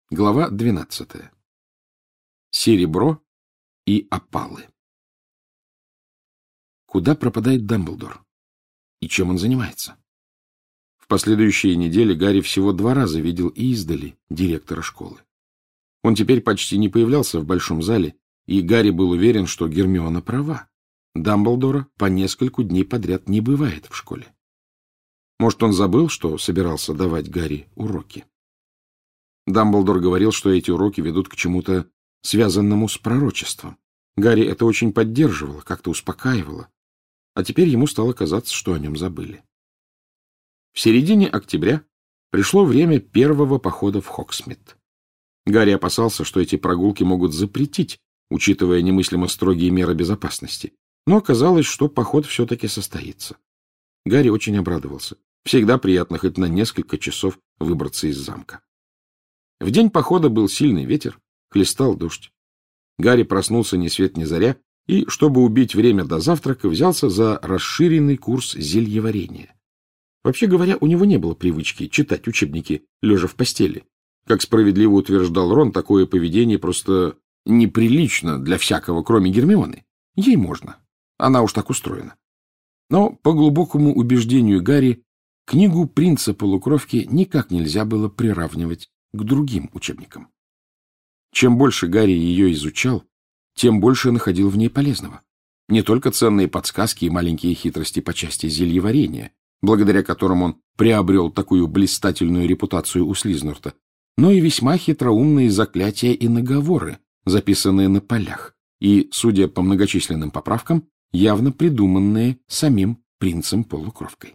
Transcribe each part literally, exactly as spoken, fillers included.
Глава двенадцатая. Серебро и опалы. Куда пропадает Дамблдор? И чем он занимается? В последующие недели Гарри всего два раза видел издали директора школы. Он теперь почти не появлялся в большом зале, и Гарри был уверен, что Гермиона права. Дамблдора по нескольку дней подряд не бывает в школе. Может, он забыл, что собирался давать Гарри уроки? Дамблдор говорил, что эти уроки ведут к чему-то связанному с пророчеством. Гарри это очень поддерживало, как-то успокаивало. А теперь ему стало казаться, что о нем забыли. В середине октября пришло время первого похода в Хогсмит. Гарри опасался, что эти прогулки могут запретить, учитывая немыслимо строгие меры безопасности. Но оказалось, что поход все-таки состоится. Гарри очень обрадовался. Всегда приятно хоть на несколько часов выбраться из замка. В день похода был сильный ветер, хлестал дождь. Гарри проснулся ни свет ни заря и, чтобы убить время до завтрака, взялся за расширенный курс зельеварения. Вообще говоря, у него не было привычки читать учебники, лежа в постели. Как справедливо утверждал Рон, такое поведение просто неприлично для всякого, кроме Гермионы. Ей можно. Она уж так устроена. Но, по глубокому убеждению Гарри, книгу «Принца-полукровки» никак нельзя было приравнивать к другим учебникам. Чем больше Гарри ее изучал, тем больше находил в ней полезного. Не только ценные подсказки и маленькие хитрости по части зельеварения, благодаря которым он приобрел такую блистательную репутацию у Слизнурта, но и весьма хитроумные заклятия и наговоры, записанные на полях, и, судя по многочисленным поправкам, явно придуманные самим принцем-полукровкой.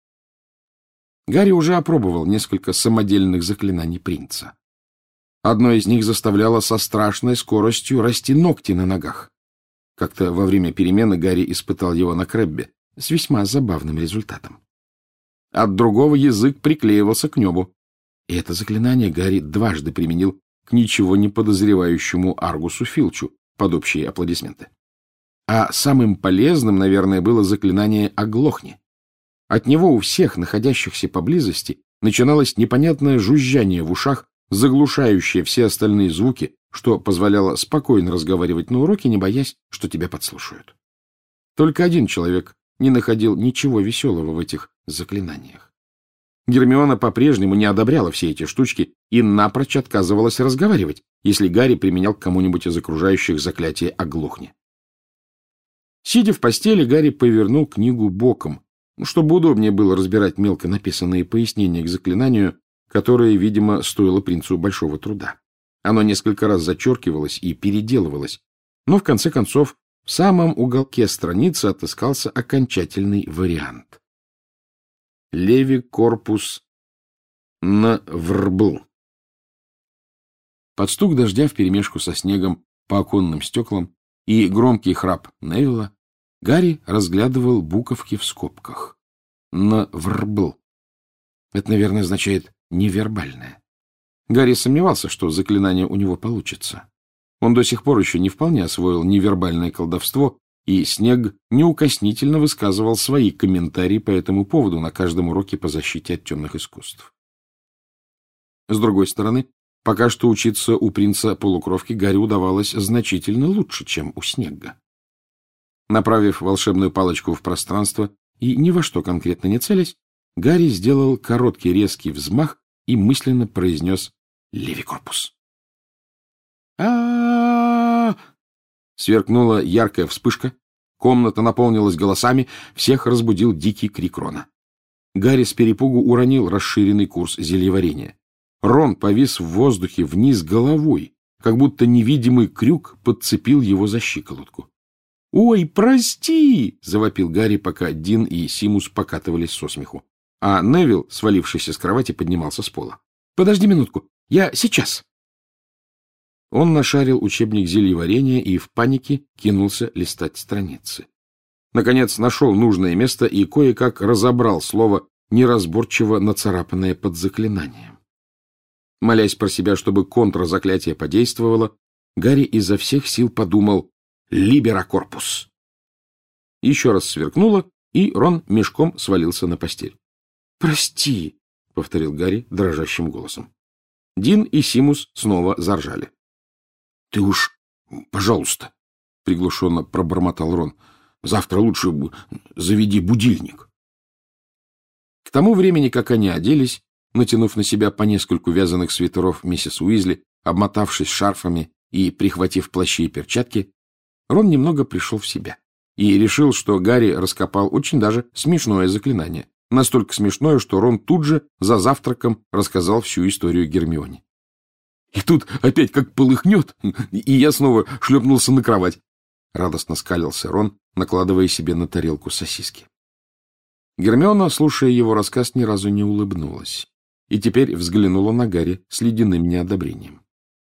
Гарри уже опробовал несколько самодельных заклинаний принца. Одно из них заставляло со страшной скоростью расти ногти на ногах. Как-то во время перемены Гарри испытал его на Крэббе с весьма забавным результатом. От другого язык приклеивался к небу. И это заклинание Гарри дважды применил к ничего не подозревающему Аргусу Филчу под общие аплодисменты. А самым полезным, наверное, было заклинание «Оглохни». От него у всех, находящихся поблизости, начиналось непонятное жужжание в ушах, заглушающее все остальные звуки, что позволяло спокойно разговаривать на уроке, не боясь, что тебя подслушают. Только один человек не находил ничего веселого в этих заклинаниях. Гермиона по-прежнему не одобряла все эти штучки и напрочь отказывалась разговаривать, если Гарри применял к кому-нибудь из окружающих заклятие «Оглохни». Сидя в постели, Гарри повернул книгу боком, чтобы удобнее было разбирать мелко написанные пояснения к заклинанию, которое, видимо, стоило принцу большого труда. Оно несколько раз зачеркивалось и переделывалось, но, в конце концов, в самом уголке страницы отыскался окончательный вариант. Леви корпус наврбл. Под стук дождя вперемешку со снегом по оконным стеклам и громкий храп Невилла Гарри разглядывал буковки в скобках. Наврбл. Это, наверное, означает «невербальное». Гарри сомневался, что заклинание у него получится. Он до сих пор еще не вполне освоил невербальное колдовство, и Снег неукоснительно высказывал свои комментарии по этому поводу на каждом уроке по защите от темных искусств. С другой стороны, пока что учиться у принца-полукровки Гарри удавалось значительно лучше, чем у Снегга. Направив волшебную палочку в пространство и ни во что конкретно не целясь, Гарри сделал короткий резкий взмах и мысленно произнес «Левикорпус». а Сверкнула яркая вспышка, комната наполнилась голосами, всех разбудил дикий крик Рона. Гарри с перепугу уронил расширенный курс зельеварения. Рон повис в воздухе вниз головой, как будто невидимый крюк подцепил его за щиколотку. «Ой, прости!» — завопил Гарри, пока Дин и Симус покатывались со смеху. А Невилл, свалившийся с кровати, поднимался с пола. «Подожди минутку, я сейчас!» Он нашарил учебник зельеварения и в панике кинулся листать страницы. Наконец нашел нужное место и кое-как разобрал слово, неразборчиво нацарапанное под заклинанием. Молясь про себя, чтобы контрзаклятие подействовало, Гарри изо всех сил подумал «Либеракорпус». Еще раз сверкнуло, и Рон мешком свалился на постель. «Прости», — повторил Гарри дрожащим голосом. Дин и Симус снова заржали. — Ты уж, пожалуйста, — приглушенно пробормотал Рон, — завтра лучше заведи будильник. К тому времени, как они оделись, натянув на себя по нескольку вязаных свитеров миссис Уизли, обмотавшись шарфами и прихватив плащи и перчатки, Рон немного пришел в себя и решил, что Гарри раскопал очень даже смешное заклинание. Настолько смешное, что Рон тут же за завтраком рассказал всю историю Гермионе. И тут опять как полыхнет, и я снова шлепнулся на кровать. Радостно скалился Рон, накладывая себе на тарелку сосиски. Гермиона, слушая его рассказ, ни разу не улыбнулась и теперь взглянула на Гарри с ледяным неодобрением.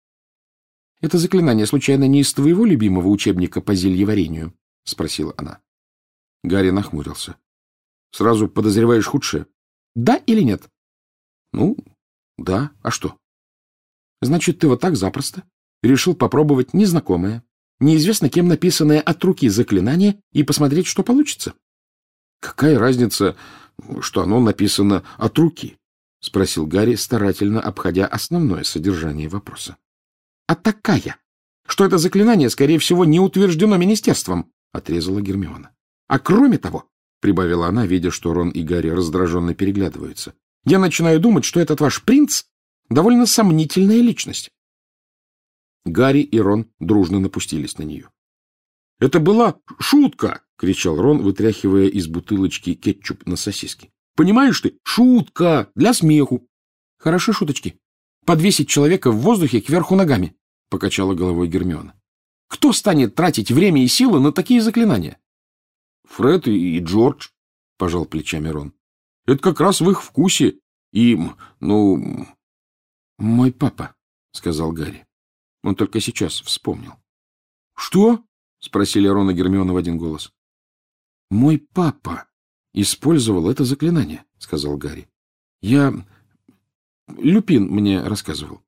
— Это заклинание, случайно, не из твоего любимого учебника по зельеварению? — спросила она. Гарри нахмурился. — Сразу подозреваешь худшее? — Да или нет? — Ну, да. А что? — Значит, ты вот так запросто решил попробовать незнакомое, неизвестно кем написанное от руки заклинание и посмотреть, что получится? — Какая разница, что оно написано от руки? — спросил Гарри, старательно обходя основное содержание вопроса. — А такая, что это заклинание, скорее всего, не утверждено министерством, — отрезала Гермиона. — А кроме того, — прибавила она, видя, что Рон и Гарри раздраженно переглядываются, — я начинаю думать, что этот ваш принц довольно сомнительная личность. Гарри и Рон дружно напустились на нее. — Это была шутка! — кричал Рон, вытряхивая из бутылочки кетчуп на сосиски. — Понимаешь ты? Шутка! Для смеху! — Хороши шуточки. Подвесить человека в воздухе кверху ногами, — покачала головой Гермиона. — Кто станет тратить время и силы на такие заклинания? — Фред и Джордж, — пожал плечами Рон. — Это как раз в их вкусе. И, ну... — Мой папа, — сказал Гарри. Он только сейчас вспомнил. — Что? — спросили Рон и Гермиона в один голос. — Мой папа использовал это заклинание, — сказал Гарри. — Я... Люпин мне рассказывал.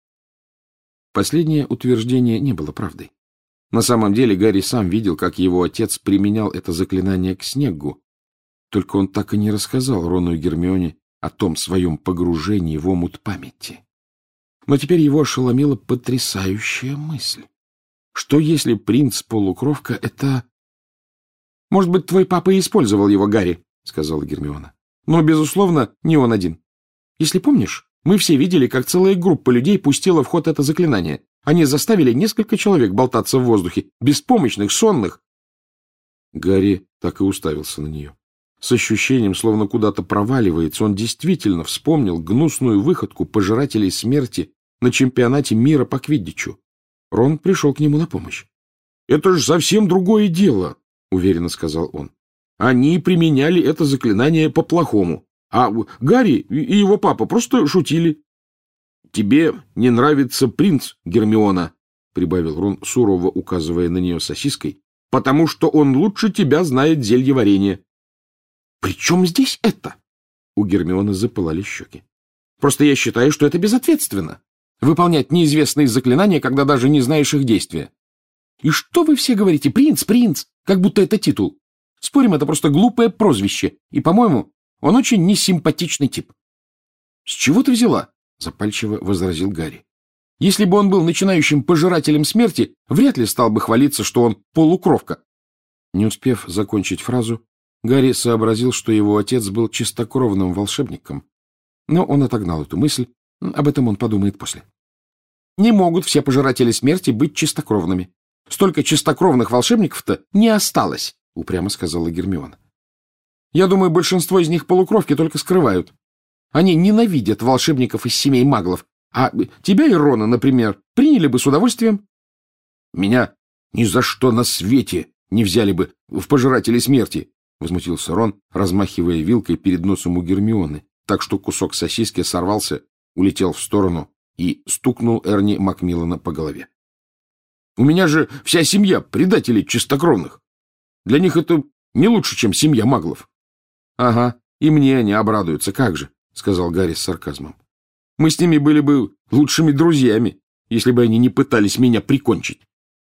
Последнее утверждение не было правдой. На самом деле Гарри сам видел, как его отец применял это заклинание к Снеггу, только он так и не рассказал Рону и Гермионе о том своем погружении в омут памяти. Но теперь его ошеломила потрясающая мысль. Что если принц-полукровка — это... — Может быть, твой папа и использовал его, Гарри, — сказала Гермиона. — Но, безусловно, не он один. Если помнишь, мы все видели, как целая группа людей пустила в ход это заклинание. Они заставили несколько человек болтаться в воздухе, беспомощных, сонных. Гарри так и уставился на нее. С ощущением, словно куда-то проваливается, он действительно вспомнил гнусную выходку пожирателей смерти на чемпионате мира по квиддичу. Рон пришел к нему на помощь. — Это же совсем другое дело, — уверенно сказал он. — Они применяли это заклинание по-плохому, а Гарри и его папа просто шутили. — Тебе не нравится принц, Гермиона, — прибавил Рон, сурово указывая на нее сосиской, — потому что он лучше тебя знает зельеварение. — При чем здесь это? У Гермионы запылали щеки. — Просто я считаю, что это безответственно. Выполнять неизвестные заклинания, когда даже не знаешь их действия. И что вы все говорите? Принц, принц, как будто это титул. Спорим, это просто глупое прозвище, и, по-моему, он очень несимпатичный тип. — С чего ты взяла? — запальчиво возразил Гарри. — Если бы он был начинающим пожирателем смерти, вряд ли стал бы хвалиться, что он полукровка. Не успев закончить фразу, Гарри сообразил, что его отец был чистокровным волшебником, но он отогнал эту мысль, об этом он подумает после. Не могут все пожиратели смерти быть чистокровными. Столько чистокровных волшебников-то не осталось, — упрямо сказала Гермиона. Я думаю, большинство из них полукровки только скрывают. Они ненавидят волшебников из семей маглов, а тебя и Рона, например, приняли бы с удовольствием. Меня ни за что на свете не взяли бы в пожиратели смерти, — возмутился Рон, размахивая вилкой перед носом у Гермионы, так что кусок сосиски сорвался, улетел в сторону и стукнул Эрни Макмиллана по голове. — У меня же вся семья предателей чистокровных. Для них это не лучше, чем семья маглов. — Ага, и мне они обрадуются, как же, — сказал Гарри с сарказмом. — Мы с ними были бы лучшими друзьями, если бы они не пытались меня прикончить.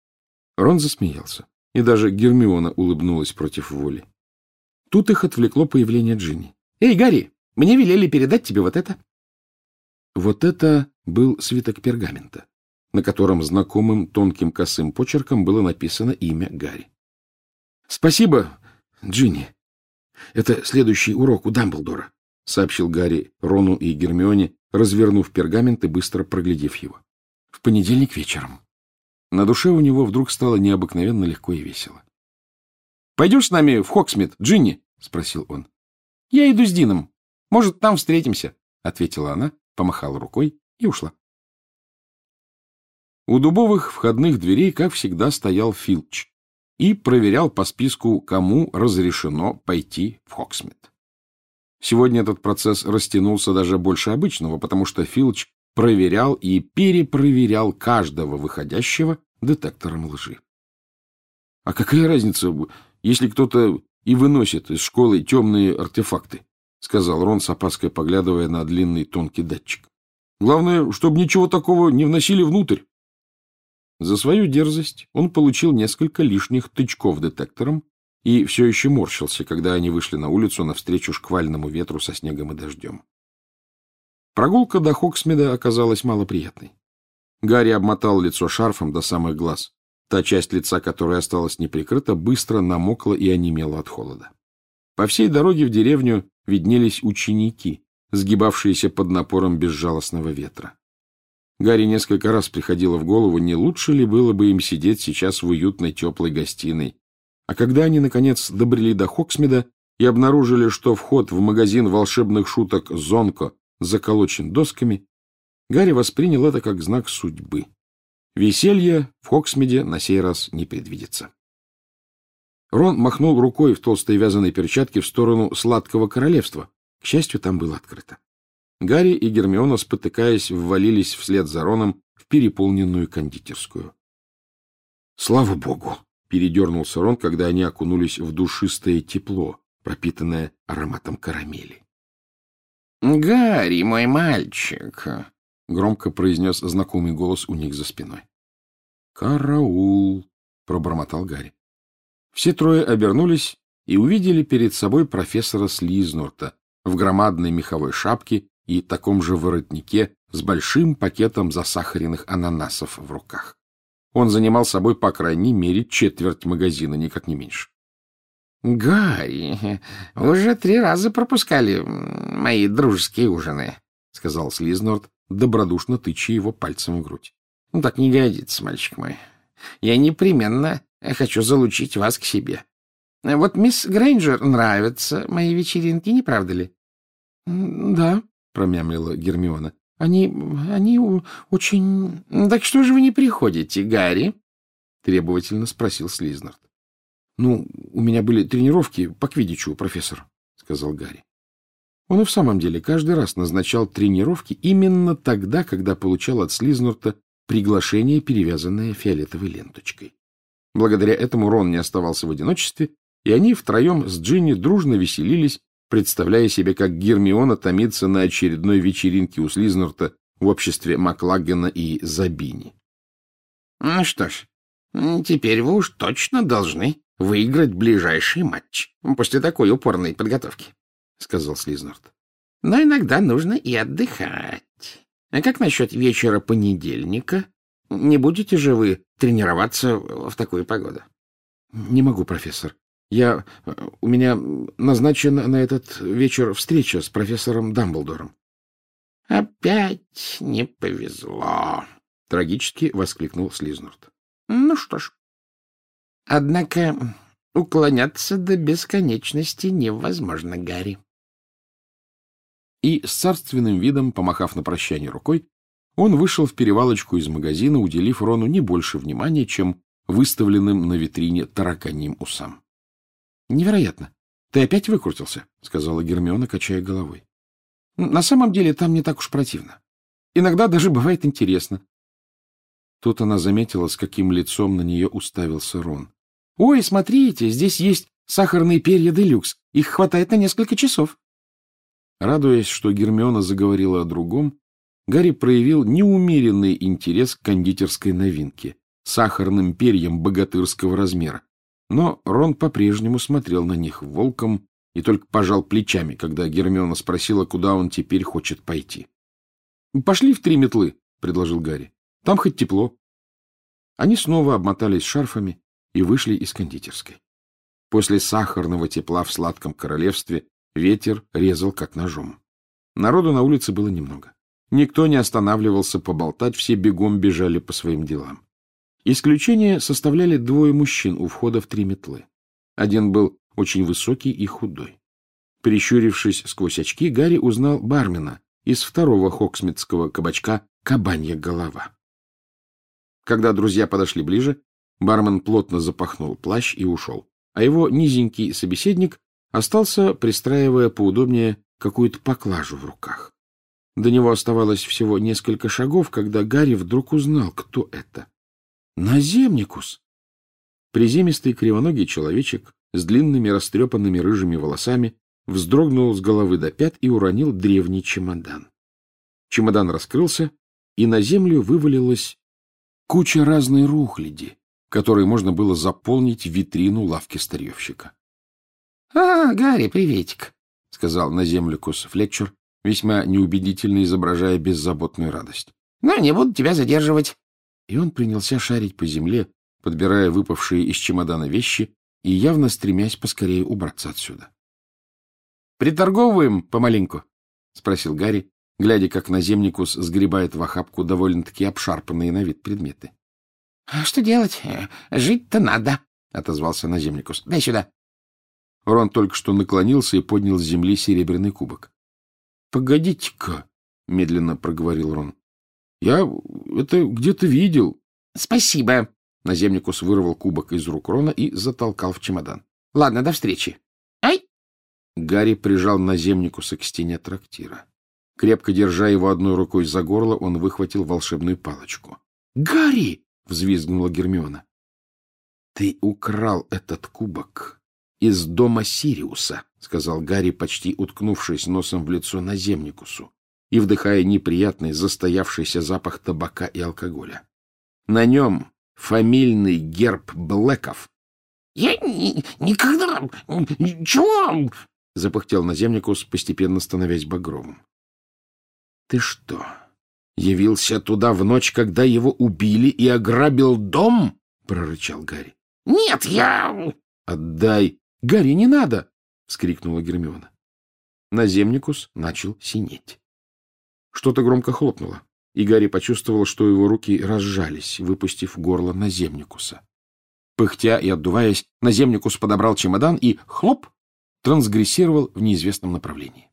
Рон засмеялся, и даже Гермиона улыбнулась против воли. Тут их отвлекло появление Джинни. — Эй, Гарри, мне велели передать тебе вот это. Вот это был свиток пергамента, на котором знакомым тонким косым почерком было написано имя Гарри. — Спасибо, Джинни. Это следующий урок у Дамблдора, — сообщил Гарри Рону и Гермионе, развернув пергамент и быстро проглядев его. — В понедельник вечером. На душе у него вдруг стало необыкновенно легко и весело. — Пойдешь с нами в Хоксмит, Джинни? — спросил он. — Я иду с Дином. Может, там встретимся, — ответила она, помахала рукой и ушла. У дубовых входных дверей, как всегда, стоял Филч и проверял по списку, кому разрешено пойти в Хоксмит. Сегодня этот процесс растянулся даже больше обычного, потому что Филч проверял и перепроверял каждого выходящего детектором лжи. — А какая разница, если кто-то и выносит из школы темные артефакты? — сказал Рон с опаской, поглядывая на длинный тонкий датчик. — Главное, чтобы ничего такого не вносили внутрь. За свою дерзость он получил несколько лишних тычков детектором и все еще морщился, когда они вышли на улицу навстречу шквальному ветру со снегом и дождем. Прогулка до Хоксмида оказалась малоприятной. Гарри обмотал лицо шарфом до самых глаз. Та часть лица, которая осталась неприкрыта, быстро намокла и онемела от холода. По всей дороге в деревню виднелись ученики, сгибавшиеся под напором безжалостного ветра. Гарри несколько раз приходило в голову, не лучше ли было бы им сидеть сейчас в уютной теплой гостиной. А когда они, наконец, добрели до Хоксмида и обнаружили, что вход в магазин волшебных шуток «Зонко» заколочен досками, Гарри воспринял это как знак судьбы. Веселье в Хоксмиде на сей раз не предвидится. Рон махнул рукой в толстой вязаной перчатке в сторону Сладкого Королевства. К счастью, там было открыто. Гарри и Гермиона, спотыкаясь, ввалились вслед за Роном в переполненную кондитерскую. — Слава богу! — передернулся Рон, когда они окунулись в душистое тепло, пропитанное ароматом карамели. — Гарри, мой мальчик! — громко произнес знакомый голос у них за спиной. — Караул! — пробормотал Гарри. Все трое обернулись и увидели перед собой профессора Слизнорта в громадной меховой шапке и таком же воротнике с большим пакетом засахаренных ананасов в руках. Он занимал собой, по крайней мере, четверть магазина, никак не меньше. — Гарри, вы уже три раза пропускали мои дружеские ужины, — сказал Слизнорт, добродушно тыча его пальцем в грудь. — Ну, так не годится, мальчик мой. Я непременно хочу залучить вас к себе. Вот мисс Грейнджер нравятся мои вечеринки, не правда ли? — Да, — промямлила Гермиона. — Они... они очень... — Так что же вы не приходите, Гарри? — требовательно спросил Слизнорт. — Ну, у меня были тренировки по квиддичу, профессор, — сказал Гарри. Он и в самом деле каждый раз назначал тренировки именно тогда, когда получал от Слизнорта приглашение, перевязанное фиолетовой ленточкой. Благодаря этому Рон не оставался в одиночестве, и они втроем с Джинни дружно веселились, представляя себе, как Гермиона томится на очередной вечеринке у Слизнорта в обществе Маклагена и Забини. — Ну что ж, теперь вы уж точно должны выиграть ближайший матч после такой упорной подготовки, — сказал Слизнорт. — Но иногда нужно и отдыхать. А как насчет вечера понедельника? Не будете же вы тренироваться в такую погоду? — Не могу, профессор. Я... У меня назначена на этот вечер встреча с профессором Дамблдором. — Опять не повезло, — трагически воскликнул Слизнорт. — Ну что ж. Однако уклоняться до бесконечности невозможно, Гарри. И с царственным видом, помахав на прощание рукой, он вышел в перевалочку из магазина, уделив Рону не больше внимания, чем выставленным на витрине тараканьим усам. — Невероятно! Ты опять выкрутился, — сказала Гермиона, качая головой. — На самом деле там не так уж противно. Иногда даже бывает интересно. Тут она заметила, с каким лицом на нее уставился Рон. — Ой, смотрите, здесь есть сахарные перья де-люкс. Их хватает на несколько часов. Радуясь, что Гермиона заговорила о другом, Гарри проявил неумеренный интерес к кондитерской новинке — сахарным перьям богатырского размера. Но Рон по-прежнему смотрел на них волком и только пожал плечами, когда Гермиона спросила, куда он теперь хочет пойти. — Пошли в три метлы, — предложил Гарри. — Там хоть тепло. Они снова обмотались шарфами и вышли из кондитерской. После сахарного тепла в сладком королевстве ветер резал как ножом. Народу на улице было немного. Никто не останавливался поболтать, все бегом бежали по своим делам. Исключение составляли двое мужчин у входа в три метлы. Один был очень высокий и худой. Прищурившись сквозь очки, Гарри узнал бармена из второго хоксмитского кабачка «Кабанья голова». Когда друзья подошли ближе, бармен плотно запахнул плащ и ушел, а его низенький собеседник остался, пристраивая поудобнее какую-то поклажу в руках. До него оставалось всего несколько шагов, когда Гарри вдруг узнал, кто это. Наземникус! Приземистый кривоногий человечек с длинными растрепанными рыжими волосами вздрогнул с головы до пят и уронил древний чемодан. Чемодан раскрылся, и на землю вывалилась куча разной рухляди, которой можно было заполнить витрину лавки старьевщика. — А, Гарри, приветик, — сказал наземликус Флетчер, весьма неубедительно изображая беззаботную радость. — Ну, не буду тебя задерживать. И он принялся шарить по земле, подбирая выпавшие из чемодана вещи и явно стремясь поскорее убраться отсюда. — Приторговываем помаленьку? — спросил Гарри, глядя, как наземникус сгребает в охапку довольно-таки обшарпанные на вид предметы. — Что делать? Жить-то надо, — отозвался наземникус. — Дай сюда. Рон только что наклонился и поднял с земли серебряный кубок. — Погодите-ка, — медленно проговорил Рон. — Я это где-то видел. — Спасибо. Наземникус вырвал кубок из рук Рона и затолкал в чемодан. — Ладно, до встречи. — Ай! Гарри прижал наземникуса к стене трактира. Крепко держа его одной рукой за горло, он выхватил волшебную палочку. — Гарри! — взвизгнула Гермиона. — Ты украл этот кубок из дома Сириуса, — сказал Гарри, почти уткнувшись носом в лицо наземникусу и вдыхая неприятный застоявшийся запах табака и алкоголя. На нем фамильный герб Блэков. — Я никогда... Чего? — запыхтел наземникус, постепенно становясь багровым. — Ты что, явился туда в ночь, когда его убили, и ограбил дом? — прорычал Гарри. — Нет, я... — Отдай. — Гарри, не надо! — вскрикнула Гермиона. Наземникус начал синеть. Что-то громко хлопнуло, и Гарри почувствовал, что его руки разжались, выпустив горло наземникуса. Пыхтя и отдуваясь, наземникус подобрал чемодан и, хлоп, трансгрессировал в неизвестном направлении.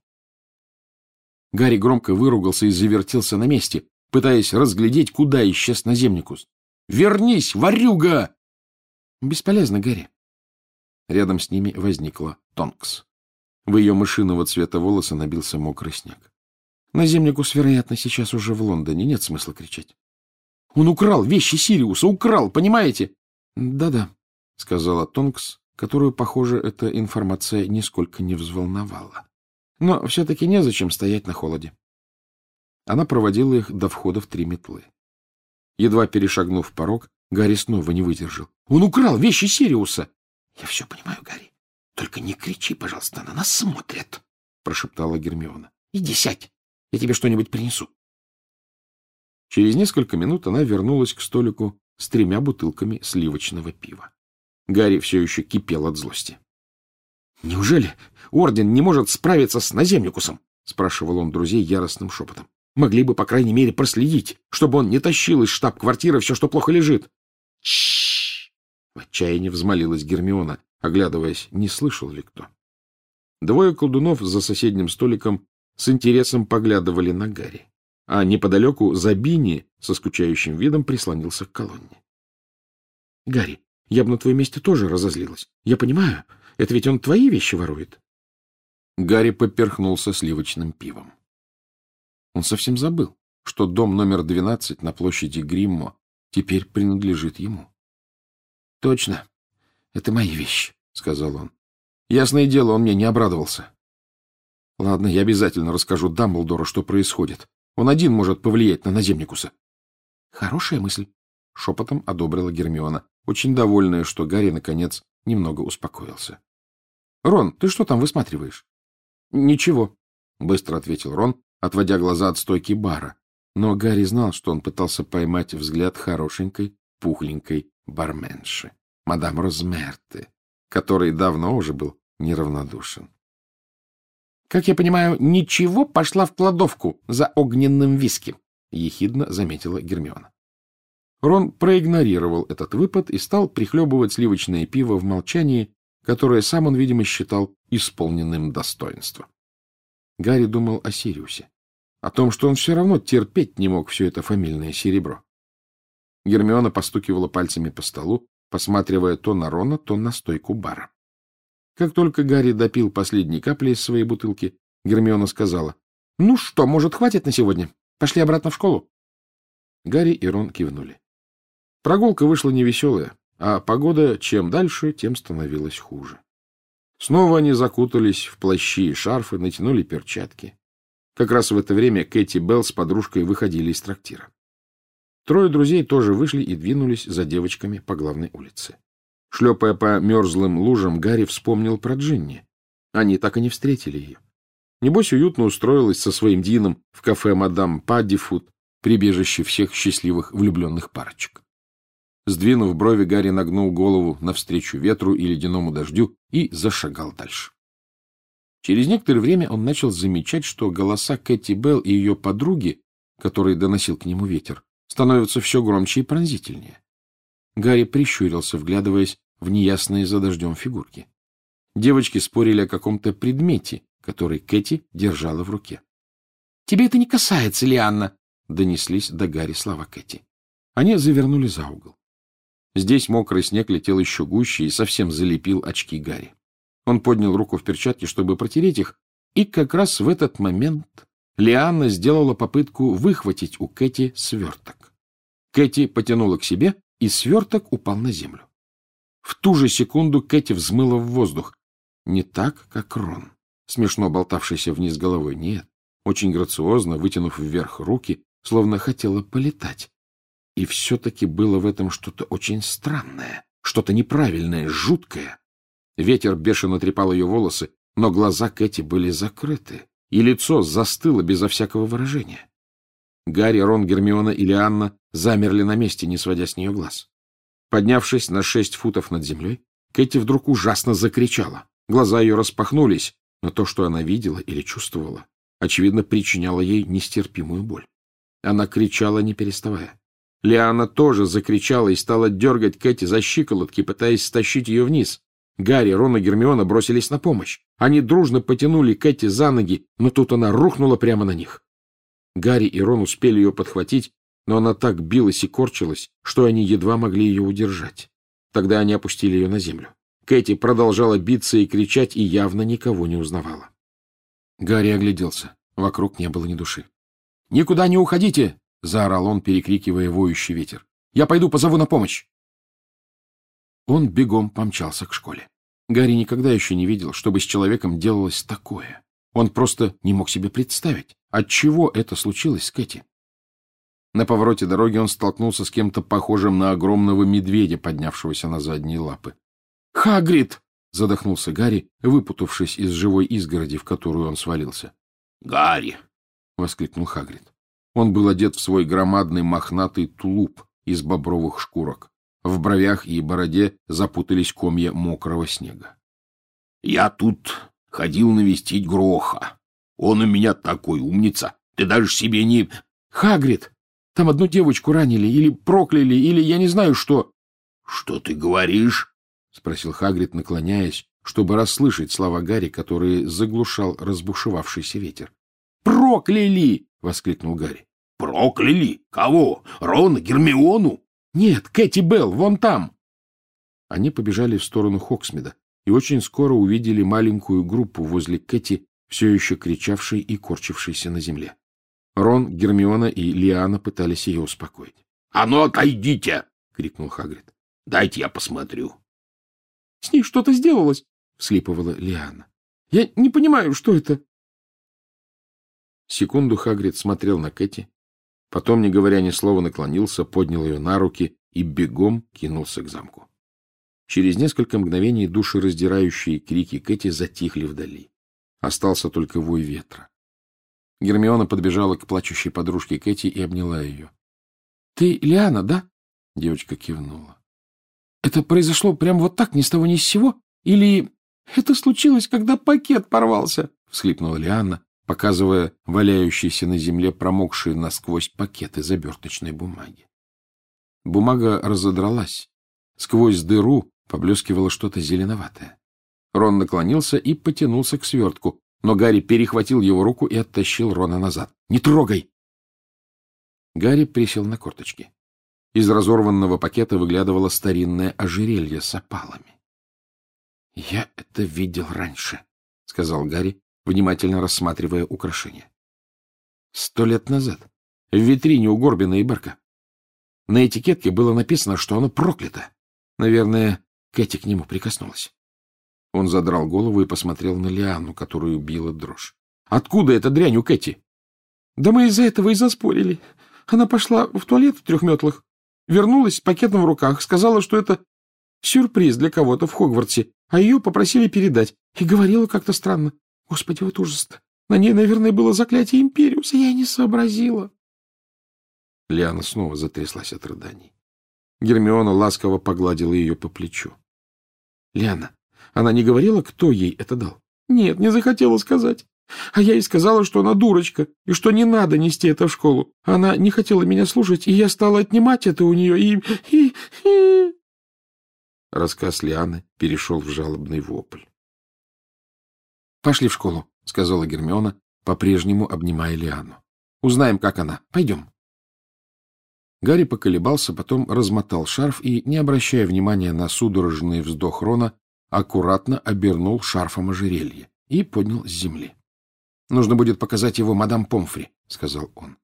Гарри громко выругался и завертелся на месте, пытаясь разглядеть, куда исчез наземникус. «Вернись, ворюга!» «Бесполезно, Гарри». Рядом с ними возникла Тонкс. В ее мышиного цвета волосы набился мокрый снег. Наземникус, вероятно, сейчас уже в Лондоне, нет смысла кричать. «Он украл вещи Сириуса, украл, понимаете?» «Да-да», — сказала Тонкс, которую, похоже, эта информация нисколько не взволновала. Но все-таки незачем стоять на холоде. Она проводила их до входа в три метлы. Едва перешагнув порог, Гарри снова не выдержал. «Он украл вещи Сириуса!» «Я все понимаю, Гарри. Только не кричи, пожалуйста, на нас смотрят», — прошептала Гермиона. «Иди сядь, я тебе что-нибудь принесу». Через несколько минут она вернулась к столику с тремя бутылками сливочного пива. Гарри все еще кипел от злости. «Неужели Орден не может справиться с наземникусом?» — спрашивал он друзей яростным шепотом. «Могли бы, по крайней мере, проследить, чтобы он не тащил из штаб-квартиры все, что плохо лежит». «Тш-ш-ш!» — в отчаянии взмолилась Гермиона, оглядываясь, не слышал ли кто. Двое колдунов за соседним столиком с интересом поглядывали на Гарри, а неподалеку Забини со скучающим видом прислонился к колонне. — Гарри, я бы на твоем месте тоже разозлилась. Я понимаю, это ведь он твои вещи ворует. Гарри поперхнулся сливочным пивом. Он совсем забыл, что дом номер двенадцать на площади Гриммо теперь принадлежит ему. — Точно, это мои вещи, — сказал он. Ясное дело, он мне не обрадовался. — Ладно, я обязательно расскажу Дамблдору, что происходит. Он один может повлиять на наземникуса. — Хорошая мысль, — шепотом одобрила Гермиона, очень довольная, что Гарри, наконец, немного успокоился. — Рон, ты что там высматриваешь? — Ничего, — быстро ответил Рон, отводя глаза от стойки бара, Но Гарри знал, что он пытался поймать взгляд хорошенькой, пухленькой барменши, мадам Розмерты, который давно уже был неравнодушен. — Как я понимаю, ничего, пошла в кладовку за огненным виски, — ехидно заметила Гермиона. Рон проигнорировал этот выпад и стал прихлебывать сливочное пиво в молчании, которое сам он, видимо, считал исполненным достоинства. Гарри думал о Сириусе, о том, что он все равно терпеть не мог все это фамильное серебро. Гермиона постукивала пальцами по столу, посматривая то на Рона, то на стойку бара. Как только Гарри допил последние капли из своей бутылки, Гермиона сказала: — Ну что, может, хватит на сегодня? Пошли обратно в школу? Гарри и Рон кивнули. Прогулка вышла невеселая, а погода чем дальше, тем становилась хуже. Снова они закутались в плащи и шарфы, натянули перчатки. Как раз в это время Кэти Белл с подружкой выходили из трактира. Трое друзей тоже вышли и двинулись за девочками по главной улице. Шлепая по мерзлым лужам, Гарри вспомнил про Джинни. Они так и не встретили ее. Небось, уютно устроилась со своим Дином в кафе «Мадам Паддифуд», прибежище всех счастливых влюбленных парочек. Сдвинув брови, Гарри нагнул голову навстречу ветру и ледяному дождю и зашагал дальше. Через некоторое время он начал замечать, что голоса Кэти Белл и ее подруги, которые доносил к нему ветер, становятся все громче и пронзительнее. Гарри прищурился, вглядываясь в неясные за дождем фигурки. Девочки спорили о каком-то предмете, который Кэти держала в руке. — Тебе это не касается, Лианна! — донеслись до Гарри слова Кэти. Они завернули за угол. Здесь мокрый снег летел еще гуще и совсем залепил очки Гарри. Он поднял руку в перчатке, чтобы протереть их, и как раз в этот момент Лианна сделала попытку выхватить у Кэти сверток. Кэти потянула к себе, и сверток упал на землю. В ту же секунду Кэти взмыла в воздух. Не так, как Рон, смешно болтавшийся вниз головой, нет, очень грациозно, вытянув вверх руки, словно хотела полетать. И все-таки было в этом что-то очень странное, что-то неправильное, жуткое. Ветер бешено трепал ее волосы, но глаза Кэти были закрыты, и лицо застыло безо всякого выражения. Гарри, Рон, Гермиона и Лианна замерли на месте, не сводя с нее глаз. Поднявшись на шесть футов над землей, Кэти вдруг ужасно закричала. Глаза ее распахнулись, но то, что она видела или чувствовала, очевидно, причиняло ей нестерпимую боль. Она кричала, не переставая. Лианна тоже закричала и стала дергать Кэти за щиколотки, пытаясь стащить ее вниз. Гарри, Рон и Гермиона бросились на помощь. Они дружно потянули Кэти за ноги, но тут она рухнула прямо на них. Гарри и Рон успели ее подхватить, но она так билась и корчилась, что они едва могли ее удержать. Тогда они опустили ее на землю. Кэти продолжала биться и кричать, и явно никого не узнавала. Гарри огляделся. Вокруг не было ни души. — Никуда не уходите! — заорал он, перекрикивая воющий ветер. — Я пойду позову на помощь! Он бегом помчался к школе. Гарри никогда еще не видел, чтобы с человеком делалось такое. Он просто не мог себе представить, отчего это случилось с Кэти. На повороте дороги он столкнулся с кем-то похожим на огромного медведя, поднявшегося на задние лапы. «Хагрид!» — задохнулся Гарри, выпутавшись из живой изгороди, в которую он свалился. «Гарри!» — воскликнул Хагрид. Он был одет в свой громадный мохнатый тулуп из бобровых шкурок. В бровях и бороде запутались комья мокрого снега. — Я тут ходил навестить Гроха. Он у меня такой умница. Ты даже себе не... — Хагрид! Там одну девочку ранили или прокляли, или я не знаю что. — Что ты говоришь? — спросил Хагрид, наклоняясь, чтобы расслышать слова Гарри, которые заглушал разбушевавшийся ветер. — Прокляли! — воскликнул Гарри. — Прокляли? Кого? Рона, Гермиону? — Нет, Кэти Белл, вон там! Они побежали в сторону Хоксмида и очень скоро увидели маленькую группу возле Кэти, все еще кричавшей и корчившейся на земле. Рон, Гермиона и Лианна пытались ее успокоить. — А ну, отойдите! — крикнул Хагрид. — Дайте я посмотрю. — С ней что-то сделалось! — всхлипывала Лианна. — Я не понимаю, что это... Секунду Хагрид смотрел на Кэти, потом, не говоря ни слова, наклонился, поднял ее на руки и бегом кинулся к замку. Через несколько мгновений душераздирающие крики Кэти затихли вдали. Остался только вой ветра. Гермиона подбежала к плачущей подружке Кэти и обняла ее. — Ты Лиана, да? — девочка кивнула. — Это произошло прямо вот так, ни с того ни с сего? Или это случилось, когда пакет порвался? — всхлипнула Лиана, показывая валяющийся на земле промокший насквозь пакет из оберточной бумаги. Бумага разодралась. Сквозь дыру поблескивало что-то зеленоватое. Рон наклонился и потянулся к свертку, но Гарри перехватил его руку и оттащил Рона назад. — Не трогай! Гарри присел на корточки. Из разорванного пакета выглядывало старинное ожерелье с опалами. — Я это видел раньше, — сказал Гарри, внимательно рассматривая украшение. — Сто лет назад, в витрине у Горбина и Берка. На этикетке было написано, что оно проклято. Наверное, Кэти к нему прикоснулась. Он задрал голову и посмотрел на Лианну, которую била дрожь. — Откуда эта дрянь у Кэти? — Да мы из-за этого и заспорили. Она пошла в туалет в трех метлах, вернулась с пакетом в руках, сказала, что это сюрприз для кого-то в Хогвартсе, а ее попросили передать. И говорила как-то странно. Господи, вот ужас-то. На ней, наверное, было заклятие Империуса, я и не сообразила. Лиана снова затряслась от рыданий. Гермиона ласково погладила ее по плечу. — Лиана, она не говорила, кто ей это дал? — Нет, не захотела сказать. А я ей сказала, что она дурочка, и что не надо нести это в школу. Она не хотела меня слушать, и я стала отнимать это у нее, и... и... и... Рассказ Лианы перешел в жалобный вопль. — Пошли в школу, — сказала Гермиона, по-прежнему обнимая Лиану. — Узнаем, как она. Пойдем. Гарри поколебался, потом размотал шарф и, не обращая внимания на судорожный вздох Рона, аккуратно обернул шарфом ожерелье и поднял с земли. — Нужно будет показать его мадам Помфри, — сказал он.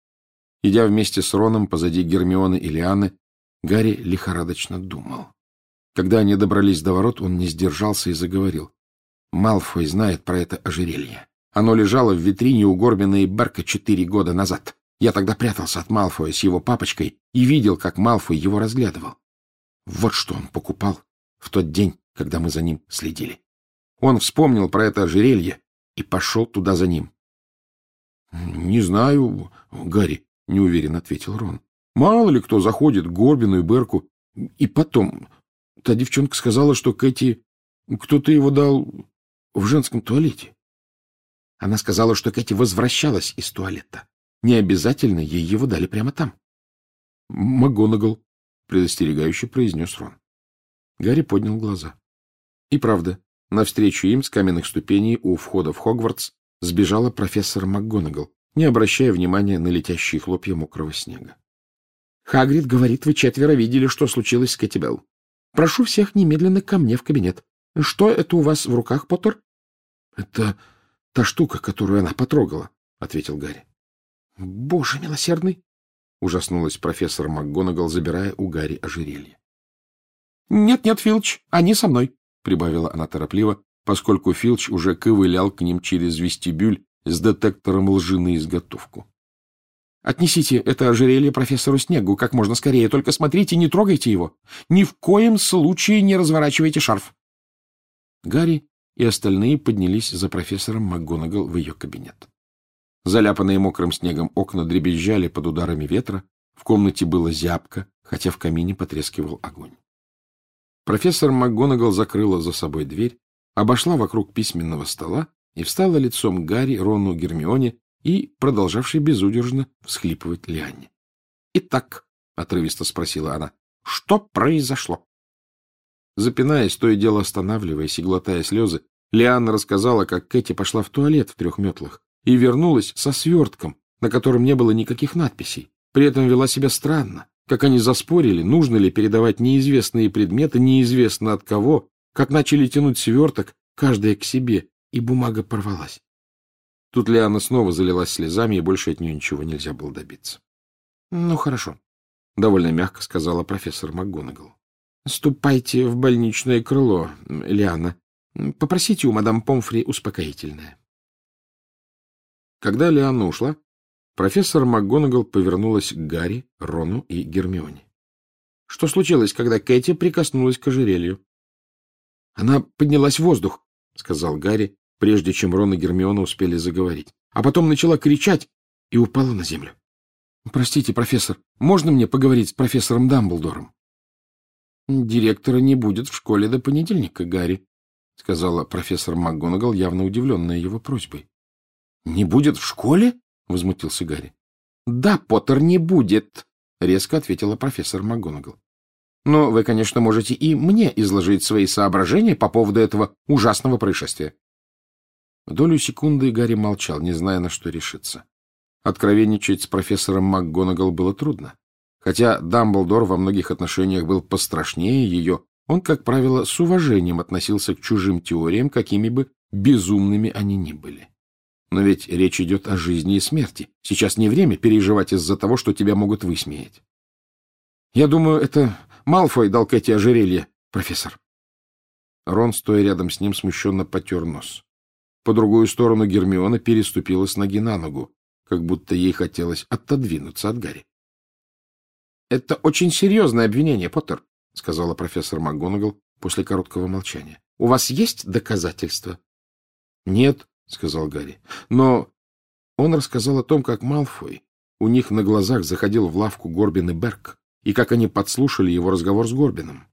Идя вместе с Роном позади Гермионы и Лианы, Гарри лихорадочно думал. Когда они добрались до ворот, он не сдержался и заговорил. — Малфой знает про это ожерелье. Оно лежало в витрине у Горбина и Берка четыре года назад. Я тогда прятался от Малфоя с его папочкой и видел, как Малфой его разглядывал. Вот что он покупал в тот день, когда мы за ним следили. Он вспомнил про это ожерелье и пошел туда за ним. — Не знаю, Гарри, — неуверенно ответил Рон. — Мало ли кто заходит к Горбину и Берку. И потом, та девчонка сказала, что Кэти... кто-то его дал в женском туалете. Она сказала, что Кэти возвращалась из туалета. Не обязательно ей его дали прямо там. — МакГонагал, — предостерегающе произнес Рон. Гарри поднял глаза. И правда, навстречу им с каменных ступеней у входа в Хогвартс сбежала профессор МакГонагал, не обращая внимания на летящие хлопья мокрого снега. — Хагрид говорит, вы четверо видели, что случилось с Кэти Белл. Прошу всех немедленно ко мне в кабинет. Что это у вас в руках, Поттер? — Это та штука, которую она потрогала, — ответил Гарри. — Боже милосердный! — ужаснулась профессор МакГонагал, забирая у Гарри ожерелье. — Нет-нет, Филч, они со мной, — прибавила она торопливо, поскольку Филч уже ковылял к ним через вестибюль с детектором лжи на изготовку. — Отнесите это ожерелье профессору Снеггу как можно скорее, только смотрите, не трогайте его. Ни в коем случае не разворачивайте шарф. Гарри и остальные поднялись за профессором МакГонагал в ее кабинет. Заляпанные мокрым снегом окна дребезжали под ударами ветра, в комнате было зябко, хотя в камине потрескивал огонь. Профессор МакГонагал закрыла за собой дверь, обошла вокруг письменного стола и встала лицом к Гарри, Рону, Гермионе и продолжавшей безудержно всхлипывать Лианне. — Итак, — отрывисто спросила она, — что произошло? Запинаясь, то и дело останавливаясь и глотая слезы, Лианна рассказала, как Кэти пошла в туалет в трех метлах и вернулась со свертком, на котором не было никаких надписей. При этом вела себя странно, как они заспорили, нужно ли передавать неизвестные предметы неизвестно от кого, как начали тянуть сверток, каждая к себе, и бумага порвалась. Тут Лианна снова залилась слезами, и больше от нее ничего нельзя было добиться. — Ну, хорошо, — довольно мягко сказала профессор МакГонагал. — Ступайте в больничное крыло, Лианна. Попросите у мадам Помфри успокоительное. Когда Лианна ушла, профессор МакГонагал повернулась к Гарри, Рону и Гермионе. — Что случилось, когда Кэти прикоснулась к ожерелью? — Она поднялась в воздух, — сказал Гарри, прежде чем Рон и Гермиона успели заговорить. А потом начала кричать и упала на землю. «Простите, профессор, можно мне поговорить с профессором Дамблдором?» «Директора не будет в школе до понедельника, Гарри», — сказала профессор МакГонагал, явно удивленная его просьбой. «Не будет в школе?» — возмутился Гарри. «Да, Поттер, не будет», — резко ответила профессор МакГонагал. «Но вы, конечно, можете и мне изложить свои соображения по поводу этого ужасного происшествия». Долю секунды Гарри молчал, не зная, на что решиться. Откровенничать с профессором МакГонагал было трудно. Хотя Дамблдор во многих отношениях был пострашнее ее, он, как правило, с уважением относился к чужим теориям, какими бы безумными они ни были. Но ведь речь идет о жизни и смерти. Сейчас не время переживать из-за того, что тебя могут высмеять. Я думаю, это Малфой дал Кэти ожерелье, профессор. Рон, стоя рядом с ним, смущенно потер нос. По другую сторону Гермиона переступила с ноги на ногу, как будто ей хотелось отодвинуться от Гарри. — Это очень серьезное обвинение, Поттер, — сказала профессор МакГонагал после короткого молчания. — У вас есть доказательства? — Нет, — сказал Гарри. Но он рассказал о том, как Малфой у них на глазах заходил в лавку Горбин и Берг, и как они подслушали его разговор с Горбином.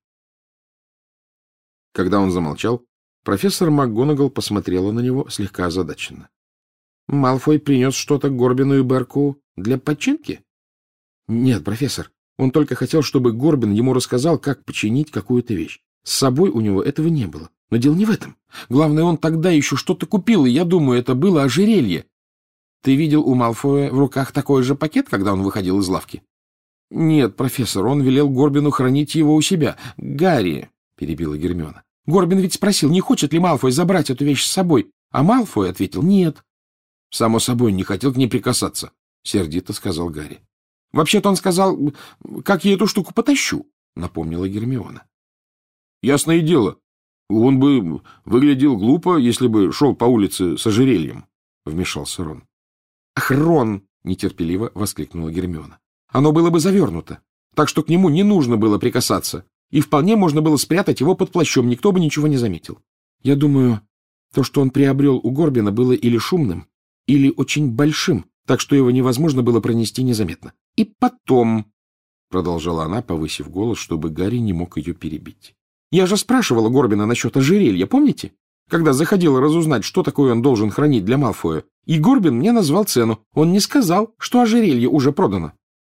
Когда он замолчал, профессор МакГонагал посмотрела на него слегка озадаченно. — Малфой принес что-то Горбину и Берку для починки? — Нет, профессор. Он только хотел, чтобы Горбин ему рассказал, как починить какую-то вещь. С собой у него этого не было. Но дело не в этом. Главное, он тогда еще что-то купил, и я думаю, это было ожерелье. Ты видел у Малфоя в руках такой же пакет, когда он выходил из лавки? — Нет, профессор, он велел Горбину хранить его у себя. — Гарри, — перебила Гермиона, — Горбин ведь спросил, не хочет ли Малфой забрать эту вещь с собой, а Малфой ответил «нет». — Само собой, не хотел к ней прикасаться, — сердито сказал Гарри. — Вообще-то он сказал, как я эту штуку потащу, — напомнила Гермиона. — Ясное дело, он бы выглядел глупо, если бы шел по улице с ожерельем, — вмешался Рон. — Ах, Рон! — нетерпеливо воскликнула Гермиона. — Оно было бы завернуто, так что к нему не нужно было прикасаться, и вполне можно было спрятать его под плащом, никто бы ничего не заметил. Я думаю, то, что он приобрел у Горбина, было или шумным, или очень большим, так что его невозможно было пронести незаметно. И потом, — продолжала она, повысив голос, чтобы Гарри не мог ее перебить, — я же спрашивала Горбина насчет ожерелья, помните? Когда заходила разузнать, что такое он должен хранить для Малфоя, и Горбин мне назвал цену. Он не сказал, что ожерелье уже продано.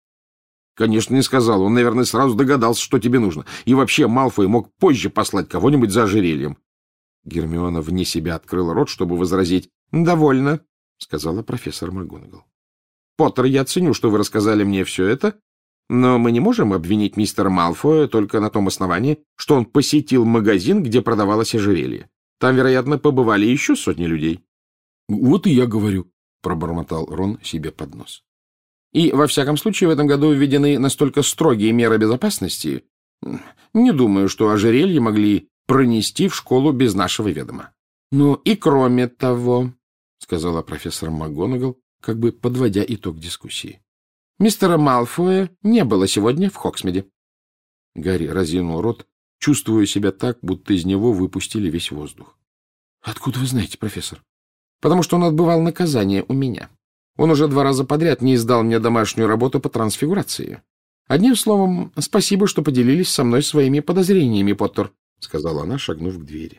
— Конечно, не сказал. Он, наверное, сразу догадался, что тебе нужно. И вообще Малфой мог позже послать кого-нибудь за ожерельем. Гермиона вне себя открыла рот, чтобы возразить. — Довольно, — сказала профессор МакГонагал. — Поттер, я ценю, что вы рассказали мне все это, но мы не можем обвинить мистера Малфоя только на том основании, что он посетил магазин, где продавалось ожерелье. Там, вероятно, побывали еще сотни людей. — Вот и я говорю, — пробормотал Рон себе под нос. — И, во всяком случае, в этом году введены настолько строгие меры безопасности. Не думаю, что ожерелье могли пронести в школу без нашего ведома. — Ну и кроме того, — сказала профессор МакГонагал, как бы подводя итог дискуссии, — мистера Малфоя не было сегодня в Хоксмиде. Гарри разинул рот, чувствуя себя так, будто из него выпустили весь воздух. — Откуда вы знаете, профессор? — Потому что он отбывал наказание у меня. Он уже два раза подряд не издал мне домашнюю работу по трансфигурации. Одним словом, спасибо, что поделились со мной своими подозрениями, Поттер, — сказала она, шагнув к двери.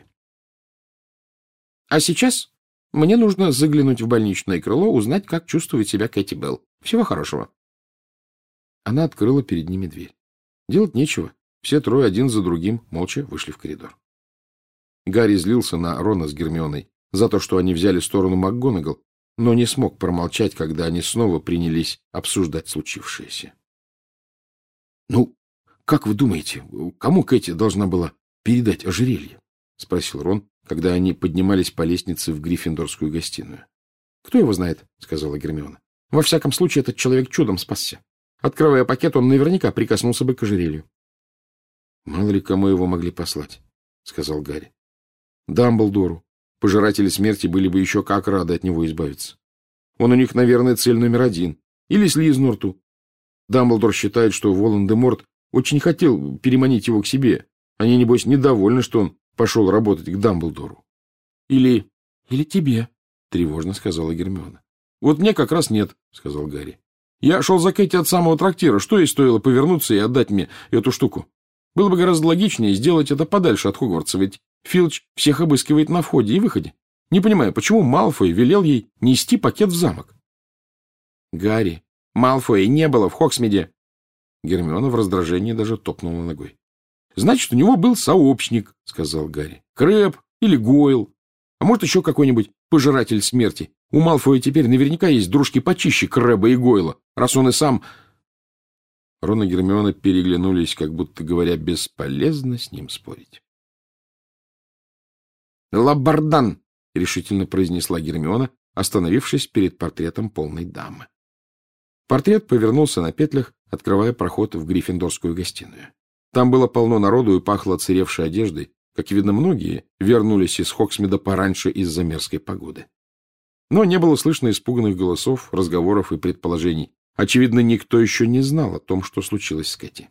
— А сейчас мне нужно заглянуть в больничное крыло, узнать, как чувствует себя Кэти Белл. Всего хорошего. Она открыла перед ними дверь. Делать нечего. Все трое один за другим молча вышли в коридор. Гарри злился на Рона с Гермионой за то, что они взяли сторону МакГонагал, но не смог промолчать, когда они снова принялись обсуждать случившееся. — Ну, как вы думаете, кому Кэти должна была передать ожерелье? — спросил Рон, когда они поднимались по лестнице в Гриффиндорскую гостиную. — Кто его знает, — сказала Гермиона. — Во всяком случае, этот человек чудом спасся. Открывая пакет, он наверняка прикоснулся бы к ожерелью. — Мало ли кому его могли послать, — сказал Гарри. — Дамблдору. Пожиратели смерти были бы еще как рады от него избавиться. Он у них, наверное, цель номер один. Или Слизнорту. Дамблдор считает, что Волан-де-Морт очень хотел переманить его к себе. Они, небось, недовольны, что он пошел работать к Дамблдору. Или — Или тебе, — тревожно сказала Гермиона. — Вот мне как раз нет, — сказал Гарри. — Я шел за Кэти от самого трактира. Что ей стоило повернуться и отдать мне эту штуку? Было бы гораздо логичнее сделать это подальше от Хогвартса, ведь Филч всех обыскивает на входе и выходе. Не понимаю, почему Малфой велел ей нести пакет в замок? — Гарри, Малфоя не было в Хоксмиде. Гермиона в раздражении даже топнула ногой. — Значит, у него был сообщник, — сказал Гарри. — Крэб или Гойл. А может, еще какой-нибудь пожиратель смерти. У Малфоя теперь наверняка есть дружки почище Крэба и Гойла, раз он и сам... Рон и Гермиона переглянулись, как будто говоря, бесполезно с ним спорить. «Лабардан!» — решительно произнесла Гермиона, остановившись перед портретом полной дамы. Портрет повернулся на петлях, открывая проход в Гриффиндорскую гостиную. Там было полно народу и пахло отсыревшей одеждой. Как видно, многие вернулись из Хоксмида пораньше из-за мерзкой погоды. Но не было слышно испуганных голосов, разговоров и предположений. Очевидно, никто еще не знал о том, что случилось с Кэти.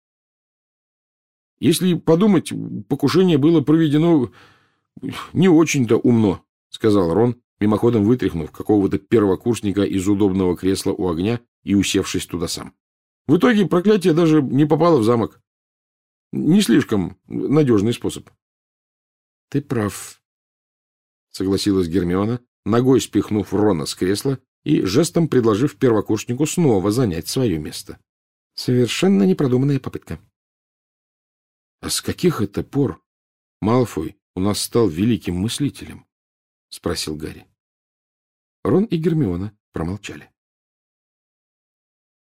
«Если подумать, покушение было проведено не очень-то умно», — сказал Рон, мимоходом вытряхнув какого-то первокурсника из удобного кресла у огня и усевшись туда сам. В итоге проклятие даже не попало в замок. Не слишком надежный способ. — Ты прав, — согласилась Гермиона, ногой спихнув Рона с кресла и жестом предложив первокурснику снова занять свое место. Совершенно непродуманная попытка. — А с каких это пор Малфой у нас стал великим мыслителем? — спросил Гарри. Рон и Гермиона промолчали.